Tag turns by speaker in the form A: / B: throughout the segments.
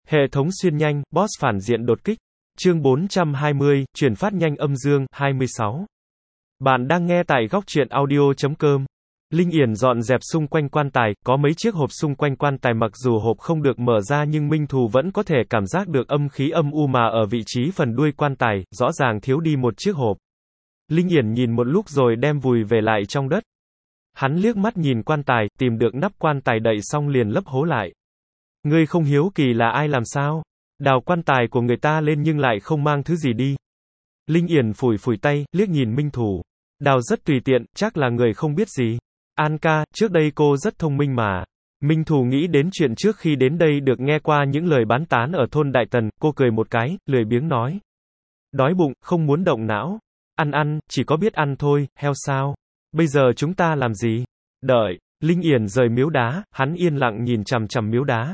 A: Hệ thống xuyên nhanh, boss phản diện đột kích. Chương 420, chuyển phát nhanh âm dương, 26. Bạn đang nghe tại góc truyện audio.com. Linh Yển dọn dẹp xung quanh quan tài, có mấy chiếc hộp xung quanh quan tài mặc dù hộp không được mở ra nhưng Minh Thù vẫn có thể cảm giác được âm khí âm u mà ở vị trí phần đuôi quan tài, rõ ràng thiếu đi một chiếc hộp. Linh Yển nhìn một lúc rồi đem vùi về lại trong đất. Hắn liếc mắt nhìn quan tài, tìm được nắp quan tài đậy xong liền lấp hố lại. Ngươi không hiếu kỳ là ai làm sao? Đào quan tài của người ta lên nhưng lại không mang thứ gì đi. Linh Yển phủi phủi tay, liếc nhìn Minh Thù. Đào rất tùy tiện, chắc là người không biết gì. An ca, trước đây cô rất thông minh mà. Minh Thù nghĩ đến chuyện trước khi đến đây được nghe qua những lời bán tán ở thôn Đại Tần, cô cười một cái, lười biếng nói. Đói bụng, không muốn động não. Ăn, chỉ có biết ăn thôi, heo sao? Bây giờ chúng ta làm gì? Đợi. Linh Yển rời miếu đá, hắn yên lặng nhìn chằm chằm miếu đá.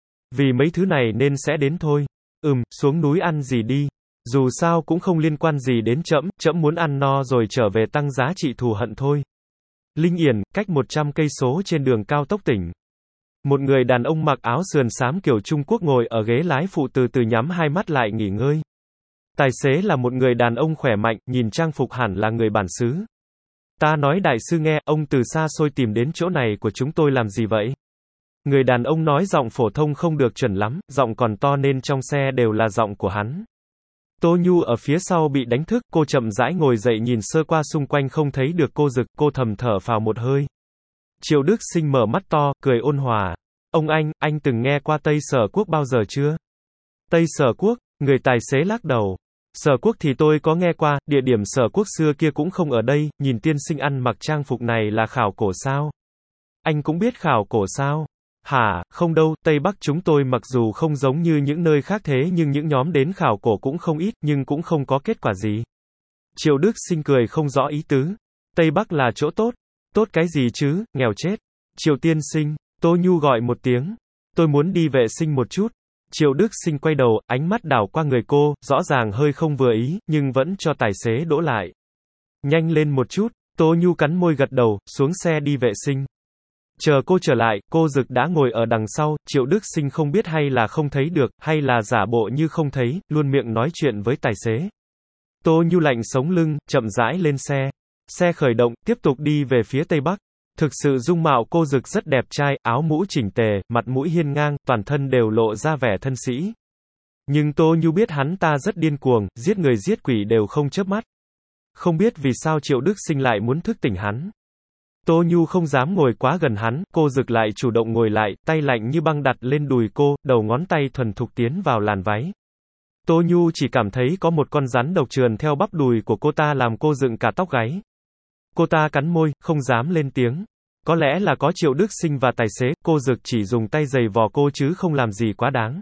A: Vì mấy thứ này nên sẽ đến thôi. Xuống núi ăn gì đi. Dù sao cũng không liên quan gì đến trẫm muốn ăn no rồi trở về tăng giá trị thù hận thôi. Linh Yển, cách 100 cây số trên đường cao tốc tỉnh. Một người đàn ông mặc áo sườn xám kiểu Trung Quốc ngồi ở ghế lái phụ từ từ nhắm hai mắt lại nghỉ ngơi. Tài xế là một người đàn ông khỏe mạnh, nhìn trang phục hẳn là người bản xứ. Ta nói đại sư nghe, ông từ xa xôi tìm đến chỗ này của chúng tôi làm gì vậy? Người đàn ông nói giọng phổ thông không được chuẩn lắm, giọng còn to nên trong xe đều là giọng của hắn. Tô Nhu ở phía sau bị đánh thức, cô chậm rãi ngồi dậy nhìn sơ qua xung quanh không thấy được cô Dực, cô thầm thở phào một hơi. Triệu Đức Sinh mở mắt to, cười ôn hòa. Ông anh từng nghe qua Tây Sở Quốc bao giờ chưa? Tây Sở Quốc, người tài xế lắc đầu. Sở Quốc thì tôi có nghe qua, địa điểm Sở Quốc xưa kia cũng không ở đây, nhìn tiên sinh ăn mặc trang phục này là khảo cổ sao? Anh cũng biết khảo cổ sao? Hả, không đâu, Tây Bắc chúng tôi mặc dù không giống như những nơi khác thế nhưng những nhóm đến khảo cổ cũng không ít, nhưng cũng không có kết quả gì. Triệu Đức Sinh cười không rõ ý tứ. Tây Bắc là chỗ tốt. Tốt cái gì chứ, nghèo chết. Triệu tiên sinh, Tô Nhu gọi một tiếng. Tôi muốn đi vệ sinh một chút. Triệu Đức Sinh quay đầu, ánh mắt đảo qua người cô, rõ ràng hơi không vừa ý, nhưng vẫn cho tài xế đỗ lại. Nhanh lên một chút, Tô Nhu cắn môi gật đầu, xuống xe đi vệ sinh. Chờ cô trở lại, cô Dực đã ngồi ở đằng sau, Triệu Đức Sinh không biết hay là không thấy được, hay là giả bộ như không thấy, luôn miệng nói chuyện với tài xế. Tô Nhu lạnh sống lưng, chậm rãi lên xe. Xe khởi động, tiếp tục đi về phía Tây Bắc. Thực sự dung mạo cô Dực rất đẹp trai, áo mũ chỉnh tề, mặt mũi hiên ngang, toàn thân đều lộ ra vẻ thân sĩ. Nhưng Tô Nhu biết hắn ta rất điên cuồng, giết người giết quỷ đều không chớp mắt. Không biết vì sao Triệu Đức Sinh lại muốn thức tỉnh hắn. Tô Nhu không dám ngồi quá gần hắn, cô Dực lại chủ động ngồi lại, tay lạnh như băng đặt lên đùi cô, đầu ngón tay thuần thục tiến vào làn váy. Tô Nhu chỉ cảm thấy có một con rắn độc trườn theo bắp đùi của cô ta làm cô dựng cả tóc gáy. Cô ta cắn môi, không dám lên tiếng. Có lẽ là có Triệu Đức Sinh và tài xế, cô Dực chỉ dùng tay giày vò cô chứ không làm gì quá đáng.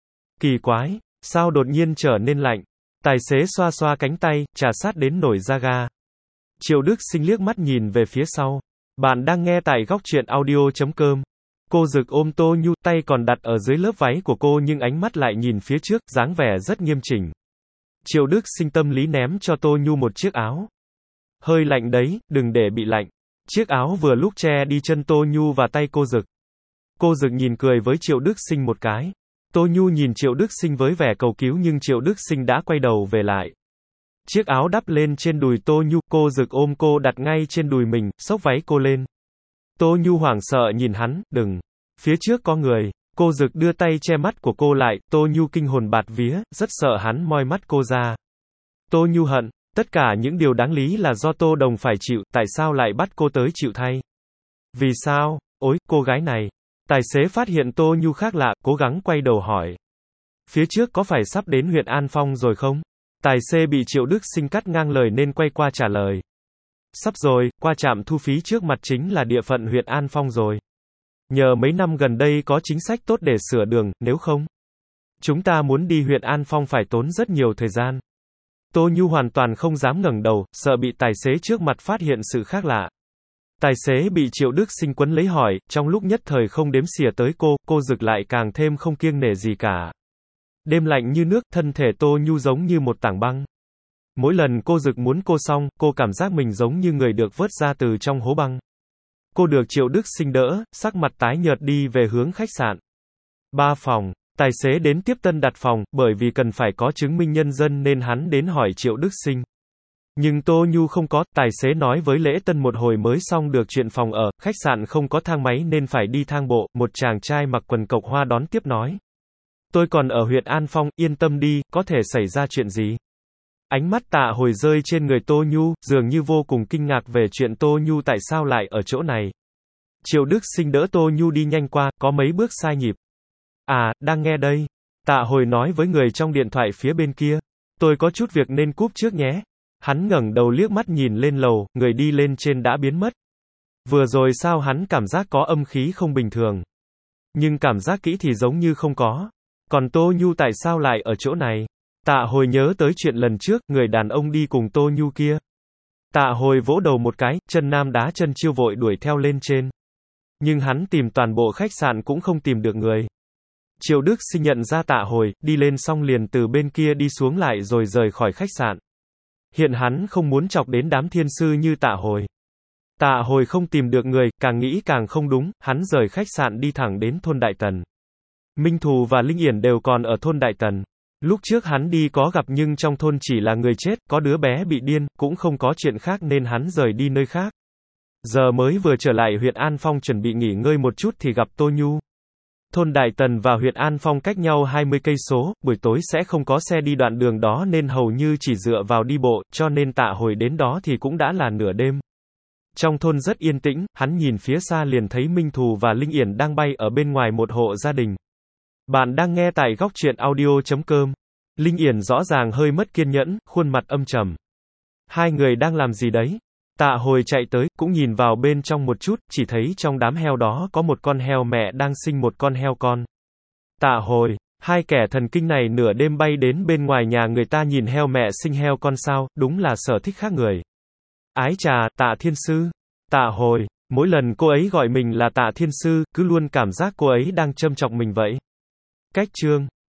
A: Kỳ quái, sao đột nhiên trở nên lạnh? Tài xế xoa xoa cánh tay, trà sát đến nổi da gà. Triệu Đức Sinh liếc mắt nhìn về phía sau. Bạn đang nghe tại góc truyện audio.com. Cô Dực ôm Tô Nhu, tay còn đặt ở dưới lớp váy của cô nhưng ánh mắt lại nhìn phía trước, dáng vẻ rất nghiêm chỉnh. Triệu Đức Sinh tâm lý ném cho Tô Nhu một chiếc áo. Hơi lạnh đấy, đừng để bị lạnh. Chiếc áo vừa lúc che đi chân Tô Nhu và tay cô Dực. Cô Dực nhìn cười với Triệu Đức Sinh một cái. Tô Nhu nhìn Triệu Đức Sinh với vẻ cầu cứu nhưng Triệu Đức Sinh đã quay đầu về lại. Chiếc áo đắp lên trên đùi Tô Nhu, cô Dực ôm cô đặt ngay trên đùi mình, xốc váy cô lên. Tô Nhu hoảng sợ nhìn hắn, đừng. Phía trước có người. Cô Dực đưa tay che mắt của cô lại, Tô Nhu kinh hồn bạt vía, rất sợ hắn moi mắt cô ra. Tô Nhu hận, tất cả những điều đáng lý là do Tô Đồng phải chịu, tại sao lại bắt cô tới chịu thay? Vì sao? Ôi, cô gái này. Tài xế phát hiện Tô Nhu khác lạ, cố gắng quay đầu hỏi. Phía trước có phải sắp đến huyện An Phong rồi không? Tài xế bị Triệu Đức Sinh cắt ngang lời nên quay qua trả lời. Sắp rồi, qua trạm thu phí trước mặt chính là địa phận huyện An Phong rồi. Nhờ mấy năm gần đây có chính sách tốt để sửa đường, nếu không, chúng ta muốn đi huyện An Phong phải tốn rất nhiều thời gian. Tô Nhu hoàn toàn không dám ngẩng đầu, sợ bị tài xế trước mặt phát hiện sự khác lạ. Tài xế bị Triệu Đức Sinh quấn lấy hỏi, trong lúc nhất thời không đếm xỉa tới cô Dực lại càng thêm không kiêng nể gì cả. Đêm lạnh như nước, thân thể Tô Nhu giống như một tảng băng. Mỗi lần cô Dực muốn cô xong, cô cảm giác mình giống như người được vớt ra từ trong hố băng. Cô được Triệu Đức Sinh đỡ, sắc mặt tái nhợt đi về hướng khách sạn. 3 phòng. Tài xế đến tiếp tân đặt phòng, bởi vì cần phải có chứng minh nhân dân nên hắn đến hỏi Triệu Đức Sinh. Nhưng Tô Nhu không có, tài xế nói với lễ tân một hồi mới xong được chuyện phòng ở, khách sạn không có thang máy nên phải đi thang bộ, một chàng trai mặc quần cộc hoa đón tiếp nói. Tôi còn ở huyện An Phong, yên tâm đi, có thể xảy ra chuyện gì? Ánh mắt Tạ Hồi rơi trên người Tô Nhu, dường như vô cùng kinh ngạc về chuyện Tô Nhu tại sao lại ở chỗ này. Triệu Đức Sinh đỡ Tô Nhu đi nhanh qua, có mấy bước sai nhịp. À, đang nghe đây. Tạ Hồi nói với người trong điện thoại phía bên kia. Tôi có chút việc nên cúp trước nhé. Hắn ngẩng đầu liếc mắt nhìn lên lầu, người đi lên trên đã biến mất. Vừa rồi sao hắn cảm giác có âm khí không bình thường. Nhưng cảm giác kỹ thì giống như không có. Còn Tô Nhu tại sao lại ở chỗ này? Tạ Hồi nhớ tới chuyện lần trước, người đàn ông đi cùng Tô Nhu kia. Tạ Hồi vỗ đầu một cái, chân nam đá chân chiêu vội đuổi theo lên trên. Nhưng hắn tìm toàn bộ khách sạn cũng không tìm được người. Triệu Đức Sinh nhận ra Tạ Hồi, đi lên xong liền từ bên kia đi xuống lại rồi rời khỏi khách sạn. Hiện hắn không muốn chọc đến đám thiên sư như Tạ Hồi. Tạ Hồi không tìm được người, càng nghĩ càng không đúng, hắn rời khách sạn đi thẳng đến thôn Đại Tần. Minh Thù và Linh Yển đều còn ở thôn Đại Tần. Lúc trước hắn đi có gặp nhưng trong thôn chỉ là người chết, có đứa bé bị điên, cũng không có chuyện khác nên hắn rời đi nơi khác. Giờ mới vừa trở lại huyện An Phong chuẩn bị nghỉ ngơi một chút thì gặp Tô Nhu. Thôn Đại Tần và huyện An Phong cách nhau 20 cây số, buổi tối sẽ không có xe đi đoạn đường đó nên hầu như chỉ dựa vào đi bộ, cho nên Tạ Hồi đến đó thì cũng đã là nửa đêm. Trong thôn rất yên tĩnh, hắn nhìn phía xa liền thấy Minh Thù và Linh Yển đang bay ở bên ngoài một hộ gia đình. Bạn đang nghe tại góc truyện audio.com. Linh Yển rõ ràng hơi mất kiên nhẫn, khuôn mặt âm trầm. Hai người đang làm gì đấy? Tạ Hồi chạy tới, cũng nhìn vào bên trong một chút, chỉ thấy trong đám heo đó có một con heo mẹ đang sinh một con heo con. Tạ Hồi, hai kẻ thần kinh này nửa đêm bay đến bên ngoài nhà người ta nhìn heo mẹ sinh heo con sao, đúng là sở thích khác người. Ái chà, Tạ Thiên Sư. Tạ Hồi, mỗi lần cô ấy gọi mình là Tạ Thiên Sư, cứ luôn cảm giác cô ấy đang châm chọc mình vậy. Cách chương